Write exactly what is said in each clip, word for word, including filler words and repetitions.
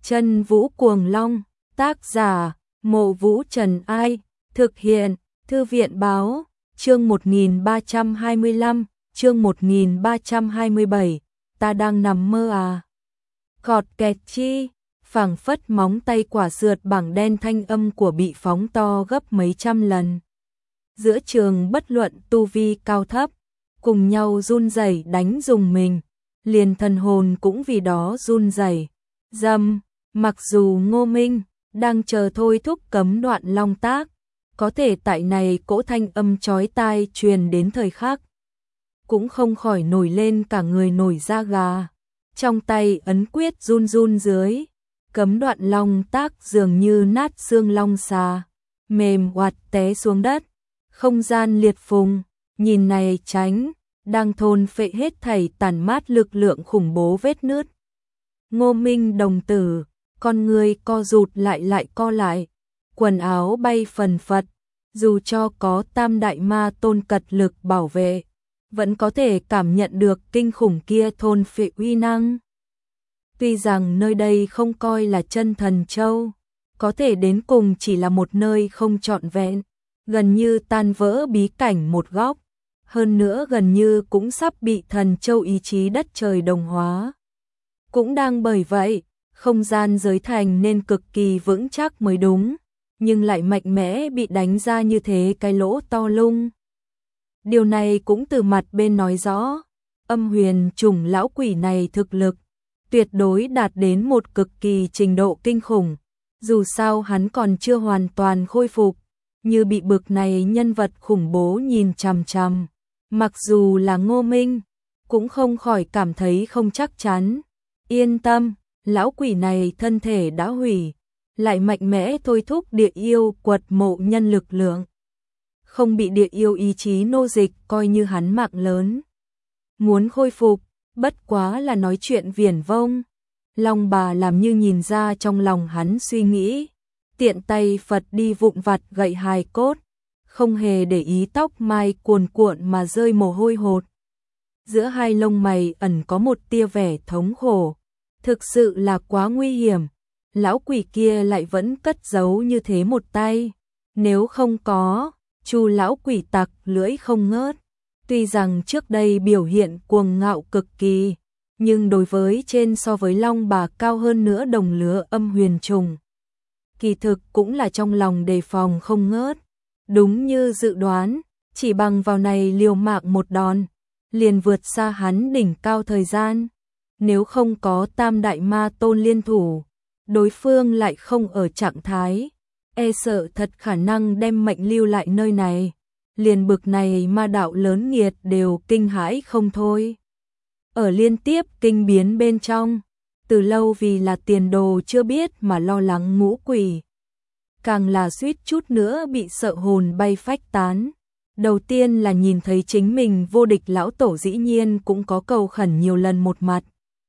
Chân Vũ Cuồng Long, tác giả, Mộ Vũ Trần Ai, thực hiện, Thư viện Báo, chương một nghìn ba trăm hai mươi lăm, chương một nghìn ba trăm hai mươi bảy, ta đang nằm mơ à. Cọt kẹt chi, phảng phất móng tay quả sượt bảng đen, thanh âm của bị phóng to gấp mấy trăm lần. Giữa trường bất luận tu vi cao thấp, cùng nhau run rẩy đánh dùng mình, liền thần hồn cũng vì đó run rẩy. Dầm, mặc dù Ngô Minh đang chờ thôi thúc cấm đoạn long tác, có thể tại này cỗ thanh âm chói tai truyền đến thời khắc, cũng không khỏi nổi lên cả người nổi da gà. Trong tay ấn quyết run run dưới, cấm đoạn long tác dường như nát xương long xà, mềm oạt té xuống đất, không gian liệt phùng, nhìn này tránh, đang thôn phệ hết thảy tàn mát lực lượng khủng bố vết nứt. Ngô Minh đồng tử, con người co rụt lại lại co lại, quần áo bay phần phật, dù cho có tam đại ma tôn cật lực bảo vệ, vẫn có thể cảm nhận được kinh khủng kia thôn phệ uy năng. Tuy rằng nơi đây không coi là chân thần châu, có thể đến cùng chỉ là một nơi không trọn vẹn, gần như tan vỡ bí cảnh một góc, hơn nữa gần như cũng sắp bị thần châu ý chí đất trời đồng hóa. Cũng đang bởi vậy, không gian giới thành nên cực kỳ vững chắc mới đúng, nhưng lại mạnh mẽ bị đánh ra như thế cái lỗ to lung. Điều này cũng từ mặt bên nói rõ, âm huyền trùng lão quỷ này thực lực tuyệt đối đạt đến một cực kỳ trình độ kinh khủng, dù sao hắn còn chưa hoàn toàn khôi phục, như bị bực này nhân vật khủng bố nhìn chằm chằm, mặc dù là Ngô Minh, cũng không khỏi cảm thấy không chắc chắn. Yên tâm, lão quỷ này thân thể đã hủy, lại mạnh mẽ thôi thúc địa yêu quật mộ nhân lực lượng. Không bị địa yêu ý chí nô dịch coi như hắn mạng lớn. Muốn khôi phục, bất quá là nói chuyện viển vông. Long bà làm như nhìn ra trong lòng hắn suy nghĩ, tiện tay phật đi vụn vặt gậy hài cốt, không hề để ý tóc mai cuồn cuộn mà rơi mồ hôi hột. Giữa hai lông mày ẩn có một tia vẻ thống khổ, thực sự là quá nguy hiểm, lão quỷ kia lại vẫn cất giấu như thế một tay, nếu không có, Chu lão quỷ tặc lưỡi không ngớt. Tuy rằng trước đây biểu hiện cuồng ngạo cực kỳ, nhưng đối với trên so với Long bà cao hơn nữa đồng lứa âm huyền trùng, kỳ thực cũng là trong lòng đề phòng không ngớt. Đúng như dự đoán, chỉ bằng vào này liều mạng một đòn, liền vượt xa hắn đỉnh cao thời gian. Nếu không có tam đại ma tôn liên thủ, đối phương lại không ở trạng thái, e sợ thật khả năng đem mệnh lưu lại nơi này. Liền bực này ma đạo lớn nghiệt đều kinh hãi không thôi. Ở liên tiếp kinh biến bên trong, từ lâu vì là tiền đồ chưa biết mà lo lắng ngũ quỷ, càng là suýt chút nữa bị sợ hồn bay phách tán. Đầu tiên là nhìn thấy chính mình vô địch lão tổ dĩ nhiên cũng có cầu khẩn nhiều lần một mặt.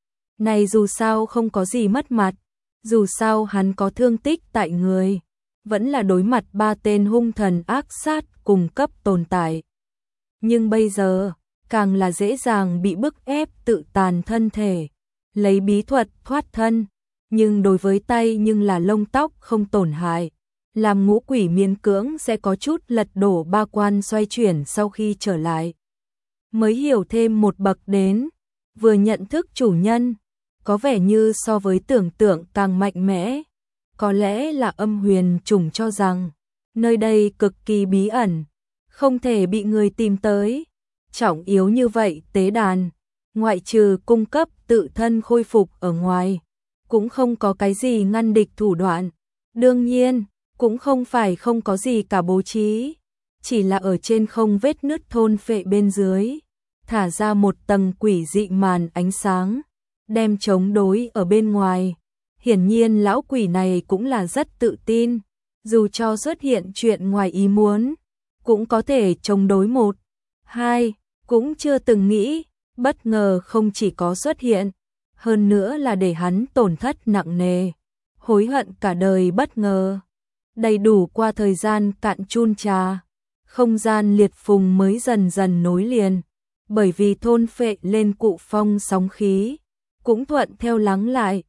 Này dù sao không có gì mất mặt, dù sao hắn có thương tích tại người, vẫn là đối mặt ba tên hung thần ác sát cùng cấp tồn tại. Nhưng bây giờ, càng là dễ dàng bị bức ép tự tàn thân thể, lấy bí thuật thoát thân, nhưng đối với tay nhưng là lông tóc không tổn hại, làm ngũ quỷ miễn cưỡng sẽ có chút lật đổ ba quan xoay chuyển sau khi trở lại. Mới hiểu thêm một bậc đến, vừa nhận thức chủ nhân, có vẻ như so với tưởng tượng càng mạnh mẽ. Có lẽ là âm huyền trùng cho rằng, nơi đây cực kỳ bí ẩn, không thể bị người tìm tới. Trọng yếu như vậy tế đàn, ngoại trừ cung cấp tự thân khôi phục ở ngoài, cũng không có cái gì ngăn địch thủ đoạn. Đương nhiên, cũng không phải không có gì cả bố trí, chỉ là ở trên không vết nứt thôn phệ bên dưới, thả ra một tầng quỷ dị màn ánh sáng, đem chống đối ở bên ngoài. Hiển nhiên lão quỷ này cũng là rất tự tin, dù cho xuất hiện chuyện ngoài ý muốn, cũng có thể chống đối một, hai, cũng chưa từng nghĩ, bất ngờ không chỉ có xuất hiện, hơn nữa là để hắn tổn thất nặng nề, hối hận cả đời bất ngờ. Đầy đủ qua thời gian cạn chun trà, không gian liệt phùng mới dần dần nối liền, bởi vì thôn phệ lên cụ phong sóng khí, cũng thuận theo lắng lại.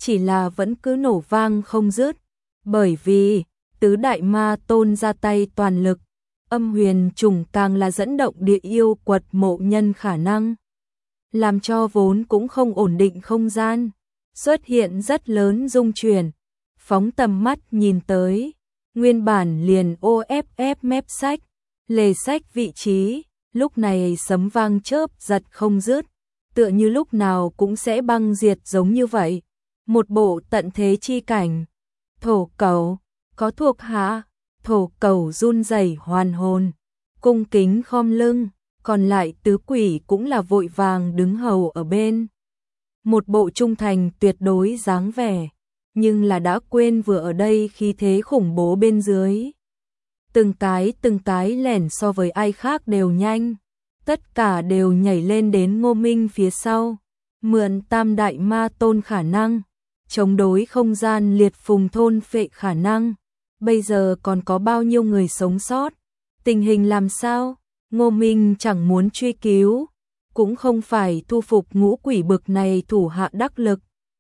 chỉ là vẫn cứ nổ vang không dứt, bởi vì tứ đại ma tôn ra tay toàn lực, âm huyền trùng càng là dẫn động địa yêu quật mộ nhân khả năng, làm cho vốn cũng không ổn định không gian, xuất hiện rất lớn rung chuyển, phóng tầm mắt nhìn tới, nguyên bản liền ô ép ép mép sách, lề sách vị trí, lúc này sấm vang chớp giật không dứt, tựa như lúc nào cũng sẽ băng diệt giống như vậy, một bộ tận thế chi cảnh. Thổ Cẩu, có thuộc hạ, Thổ Cẩu run rẩy hoàn hồn, cung kính khom lưng, còn lại tứ quỷ cũng là vội vàng đứng hầu ở bên. Một bộ trung thành tuyệt đối dáng vẻ, nhưng là đã quên vừa ở đây khí thế khủng bố bên dưới. Từng cái từng cái lẻn so với ai khác đều nhanh, tất cả đều nhảy lên đến Ngô Minh phía sau, mượn tam đại ma tôn khả năng, chống đối không gian liệt phùng thôn phệ khả năng. Bây giờ còn có bao nhiêu người sống sót? Tình hình làm sao? Ngô Minh chẳng muốn truy cứu, cũng không phải thu phục ngũ quỷ bực này thủ hạ đắc lực.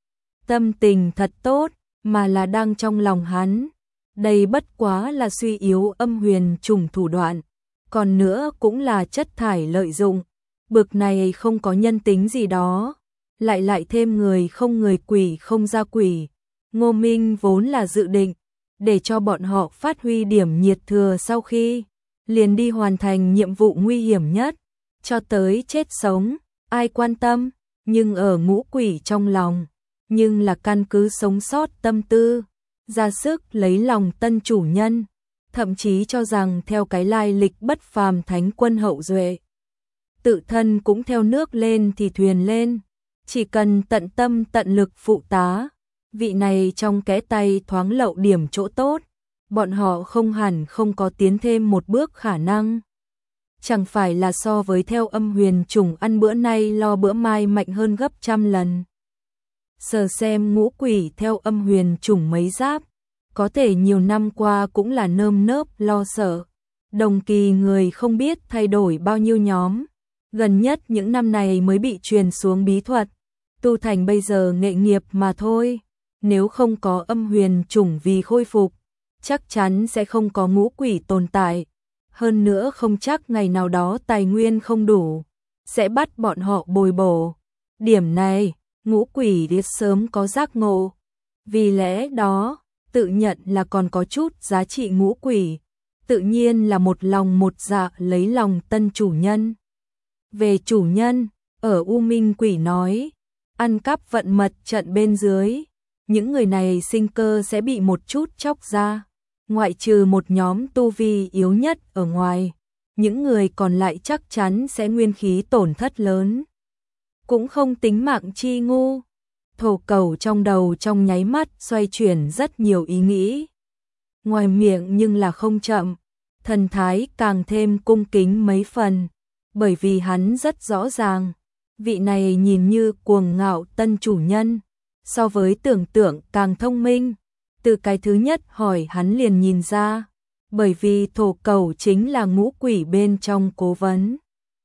Tâm tình thật tốt, mà là đang trong lòng hắn. Đây bất quá là suy yếu âm huyền trùng thủ đoạn, còn nữa cũng là chất thải lợi dụng. Bực này không có nhân tính gì đó, lại lại thêm người không người quỷ không ra quỷ. Ngô Minh vốn là dự định để cho bọn họ phát huy điểm nhiệt thừa sau khi liền đi hoàn thành nhiệm vụ nguy hiểm nhất, cho tới chết sống, ai quan tâm, nhưng ở ngũ quỷ trong lòng, nhưng là căn cứ sống sót tâm tư, ra sức lấy lòng tân chủ nhân, thậm chí cho rằng theo cái lai lịch bất phàm thánh quân hậu duệ, tự thân cũng theo nước lên thì thuyền lên, chỉ cần tận tâm tận lực phụ tá, vị này trong kẽ tay thoáng lậu điểm chỗ tốt, bọn họ không hẳn không có tiến thêm một bước khả năng. Chẳng phải là so với theo âm huyền trùng ăn bữa nay lo bữa mai mạnh hơn gấp trăm lần. Sờ xem ngũ quỷ theo âm huyền trùng mấy giáp, có thể nhiều năm qua cũng là nơm nớp lo sợ. Đồng kỳ người không biết thay đổi bao nhiêu nhóm, gần nhất những năm này mới bị truyền xuống bí thuật, tu thành bây giờ nghệ nghiệp mà thôi. Nếu không có âm huyền trùng vì khôi phục, chắc chắn sẽ không có ngũ quỷ tồn tại. Hơn nữa không chắc ngày nào đó tài nguyên không đủ, sẽ bắt bọn họ bồi bổ. Điểm này, ngũ quỷ biết sớm có giác ngộ. Vì lẽ đó, tự nhận là còn có chút giá trị ngũ quỷ, tự nhiên là một lòng một dạ lấy lòng tân chủ nhân. Về chủ nhân, ở U Minh Quỷ nói, ăn cắp vận mật trận bên dưới, những người này sinh cơ sẽ bị một chút chóc ra, ngoại trừ một nhóm tu vi yếu nhất ở ngoài, những người còn lại chắc chắn sẽ nguyên khí tổn thất lớn. Cũng không tính mạng chi ngu. Thổ Cẩu trong đầu trong nháy mắt xoay chuyển rất nhiều ý nghĩ. Ngoài miệng nhưng là không chậm, thần thái càng thêm cung kính mấy phần, bởi vì hắn rất rõ ràng, vị này nhìn như cuồng ngạo tân chủ nhân, so với tưởng tượng càng thông minh. Từ cái thứ nhất hỏi hắn liền nhìn ra, bởi vì Thổ Cẩu chính là ngũ quỷ bên trong cố vấn.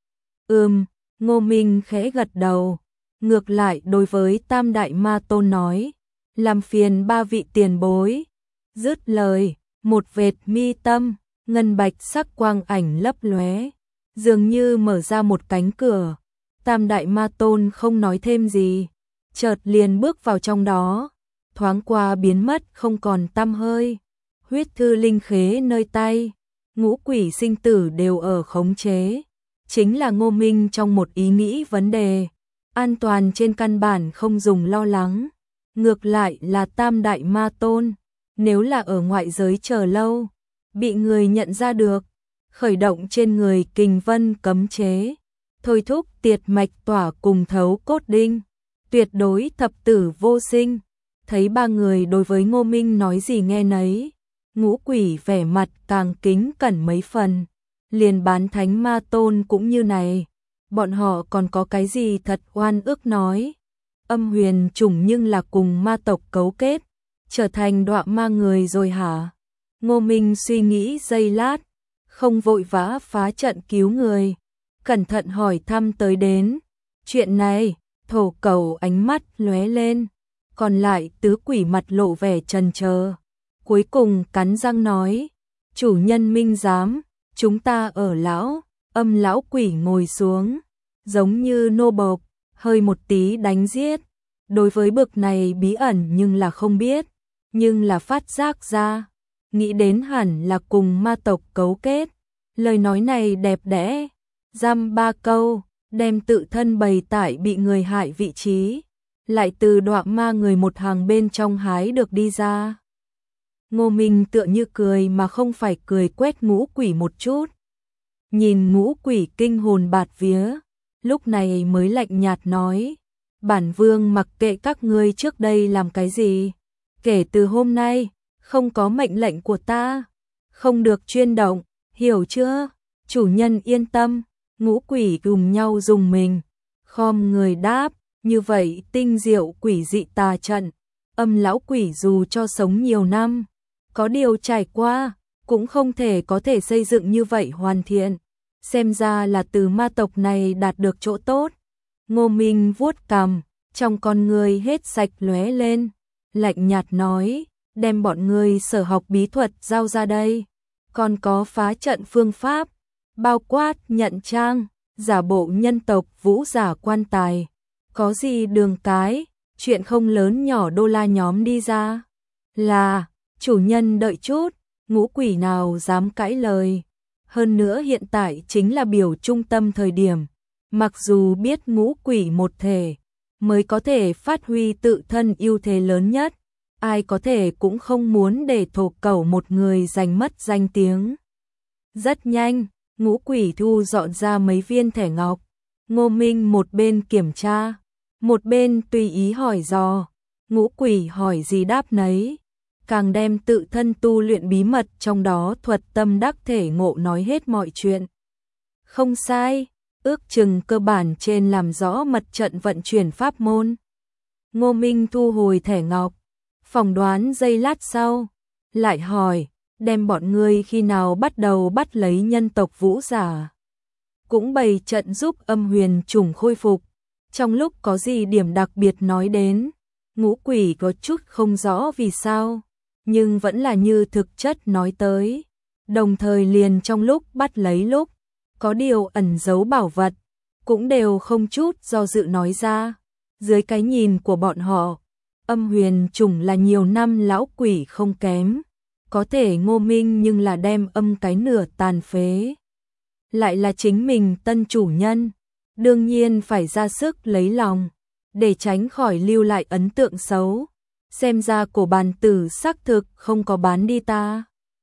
Ừm, Ngô Minh khẽ gật đầu, ngược lại đối với Tam Đại Ma Tôn nói, làm phiền ba vị tiền bối. Dứt lời, một vệt mi tâm, ngân bạch sắc quang ảnh lấp lóe, dường như mở ra một cánh cửa. Tam Đại Ma Tôn không nói thêm gì, chợt liền bước vào trong đó, thoáng qua biến mất không còn tăm hơi. Huyết thư linh khế nơi tay, ngũ quỷ sinh tử đều ở khống chế. Chính là Ngô Minh trong một ý nghĩ vấn đề, an toàn trên căn bản không dùng lo lắng. Ngược lại là Tam Đại Ma Tôn, nếu là ở ngoại giới chờ lâu, bị người nhận ra được, khởi động trên người kình vân cấm chế, thôi thúc tiệt mạch tỏa cùng thấu cốt đinh, tuyệt đối thập tử vô sinh. Thấy ba người đối với Ngô Minh nói gì nghe nấy, ngũ quỷ vẻ mặt càng kính cẩn mấy phần, liền bán thánh ma tôn cũng như này, bọn họ còn có cái gì thật oan ức nói. Âm huyền trùng nhưng là cùng ma tộc cấu kết, trở thành đọa ma người rồi hả? Ngô Minh suy nghĩ giây lát, không vội vã phá trận cứu người, cẩn thận hỏi thăm tới đến. Chuyện này, Thổ Cẩu ánh mắt lóe lên, còn lại tứ quỷ mặt lộ vẻ chần chờ, cuối cùng cắn răng nói, chủ nhân minh giám, chúng ta ở lão. Âm lão quỷ ngồi xuống, giống như nô bộc, hơi một tí đánh giết. Đối với bực này bí ẩn nhưng là không biết, nhưng là phát giác ra, nghĩ đến hẳn là cùng ma tộc cấu kết. Lời nói này đẹp đẽ, dăm ba câu, đem tự thân bày tại bị người hại vị trí, lại từ đọa ma người một hàng bên trong hái được đi ra. Ngô Minh tựa như cười mà không phải cười, quét ngũ quỷ một chút. Nhìn ngũ quỷ kinh hồn bạt vía, lúc này mới lạnh nhạt nói, bản vương mặc kệ các ngươi trước đây làm cái gì, kể từ hôm nay, không có mệnh lệnh của ta, không được chuyên động, hiểu chưa? Chủ nhân yên tâm. Ngũ quỷ cùng nhau dùng mình, khom người đáp, như vậy tinh diệu quỷ dị tà trận, âm lão quỷ dù cho sống nhiều năm, có điều trải qua, cũng không thể có thể xây dựng như vậy hoàn thiện, xem ra là từ ma tộc này đạt được chỗ tốt. Ngô Minh vuốt cằm, trong con người hết sạch lóe lên, lạnh nhạt nói, đem bọn ngươi sở học bí thuật giao ra đây, còn có phá trận phương pháp, bao quát nhận trang, giả bộ nhân tộc vũ giả quan tài, có gì đường cái, chuyện không lớn nhỏ đô la nhóm đi ra. Là, chủ nhân đợi chút, ngũ quỷ nào dám cãi lời. Hơn nữa hiện tại chính là biểu trung tâm thời điểm, mặc dù biết ngũ quỷ một thể, mới có thể phát huy tự thân ưu thế lớn nhất, ai có thể cũng không muốn để thổ cẩu một người giành mất danh tiếng. Rất nhanh, ngũ quỷ thu dọn ra mấy viên thẻ ngọc, Ngô Minh một bên kiểm tra, một bên tùy ý hỏi dò, ngũ quỷ hỏi gì đáp nấy, càng đem tự thân tu luyện bí mật trong đó thuật tâm đắc thể ngộ nói hết mọi chuyện. Không sai, ước chừng cơ bản trên làm rõ mật trận vận chuyển pháp môn. Ngô Minh thu hồi thẻ ngọc, phỏng đoán giây lát sau, lại hỏi, đem bọn ngươi khi nào bắt đầu bắt lấy nhân tộc vũ giả, cũng bày trận giúp âm huyền trùng khôi phục, trong lúc có gì điểm đặc biệt nói đến. Ngũ quỷ có chút không rõ vì sao, nhưng vẫn là như thực chất nói tới, đồng thời liền trong lúc bắt lấy lúc, có điều ẩn giấu bảo vật, cũng đều không chút do dự nói ra. Dưới cái nhìn của bọn họ, âm huyền trùng là nhiều năm lão quỷ không kém, có thể Ngô Minh nhưng là đem âm cái nửa tàn phế. Lại là chính mình tân chủ nhân, đương nhiên phải ra sức lấy lòng, để tránh khỏi lưu lại ấn tượng xấu. Xem ra cổ bàn tử xác thực không có bán đi ta.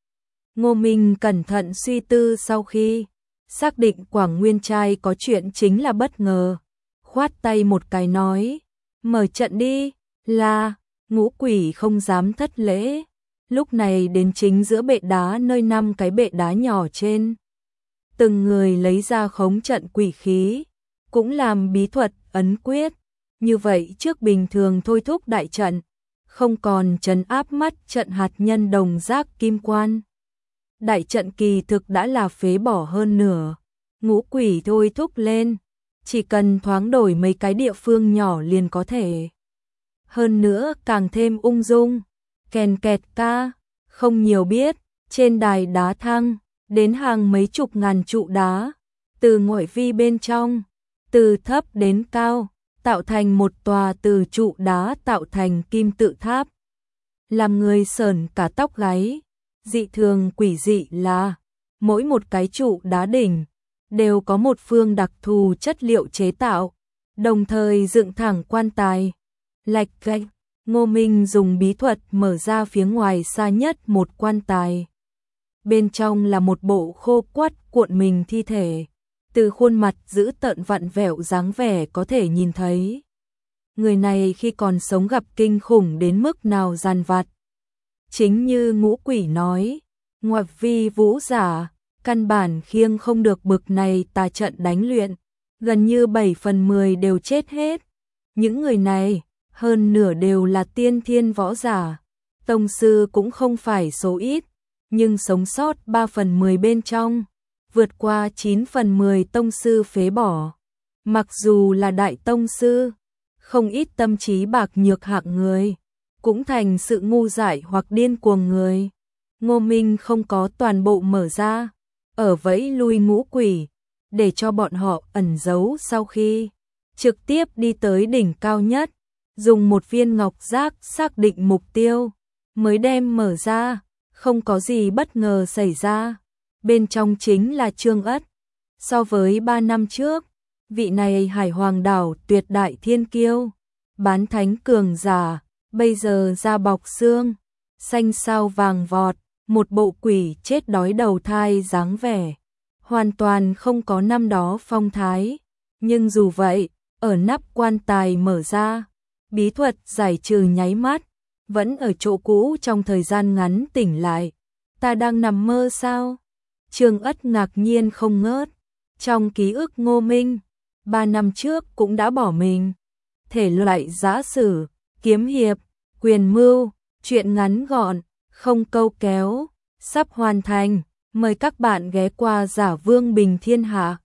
Ngô Minh cẩn thận suy tư sau khi xác định Quảng Nguyên trai có chuyện chính là bất ngờ, khoát tay một cái nói, mở trận đi. Là, ngũ quỷ không dám thất lễ, lúc này đến chính giữa bệ đá nơi năm cái bệ đá nhỏ trên. Từng người lấy ra khống trận quỷ khí, cũng làm bí thuật ấn quyết, như vậy trước bình thường thôi thúc đại trận, không còn trấn áp mắt trận hạt nhân đồng giác kim quan. Đại trận kỳ thực đã là phế bỏ hơn nửa, ngũ quỷ thôi thúc lên, chỉ cần thoáng đổi mấy cái địa phương nhỏ liền có thể. Hơn nữa càng thêm ung dung, kèn kẹt ca, không nhiều biết, trên đài đá thăng, đến hàng mấy chục ngàn trụ đá, từ ngoại vi bên trong, từ thấp đến cao, tạo thành một tòa từ trụ đá tạo thành kim tự tháp. Làm người sởn cả tóc gáy, dị thường quỷ dị là, mỗi một cái trụ đá đỉnh, đều có một phương đặc thù chất liệu chế tạo, đồng thời dựng thẳng quan tài. Lạch gạch, Ngô Minh dùng bí thuật mở ra phía ngoài xa nhất một quan tài. Bên trong là một bộ khô quắt cuộn mình thi thể, từ khuôn mặt giữ tợn vặn vẹo dáng vẻ có thể nhìn thấy. Người này khi còn sống gặp kinh khủng đến mức nào giàn vặt. Chính như ngũ quỷ nói, ngoại vi vũ giả, căn bản khiêng không được bực này tà trận đánh luyện, gần như bảy phần mười đều chết hết. Những người này, hơn nửa đều là tiên thiên võ giả, tông sư cũng không phải số ít, nhưng sống sót ba phần mười bên trong, vượt qua chín phần mười tông sư phế bỏ. Mặc dù là đại tông sư, không ít tâm trí bạc nhược hạng người, cũng thành sự ngu dại hoặc điên cuồng người. Ngô Minh không có toàn bộ mở ra, ở vẫy lui ngũ quỷ, để cho bọn họ ẩn giấu sau khi trực tiếp đi tới đỉnh cao nhất, dùng một viên ngọc giác xác định mục tiêu, mới đem mở ra, không có gì bất ngờ xảy ra. Bên trong chính là Trương Ất. So với ba năm trước, vị này Hải Hoàng đảo tuyệt đại thiên kiêu, bán thánh cường giả, bây giờ da bọc xương, xanh sao vàng vọt, một bộ quỷ chết đói đầu thai dáng vẻ, hoàn toàn không có năm đó phong thái. Nhưng dù vậy, ở nắp quan tài mở ra, bí thuật giải trừ nháy mắt, vẫn ở chỗ cũ trong thời gian ngắn tỉnh lại. Ta đang nằm mơ sao? Trương Ất ngạc nhiên không ngớt. Trong ký ức Ngô Minh, ba năm trước cũng đã bỏ mình. Thể loại giã sử, kiếm hiệp, quyền mưu, truyện ngắn gọn, không câu kéo, sắp hoàn thành. Mời các bạn ghé qua Giả Vương Bình Thiên Hạ.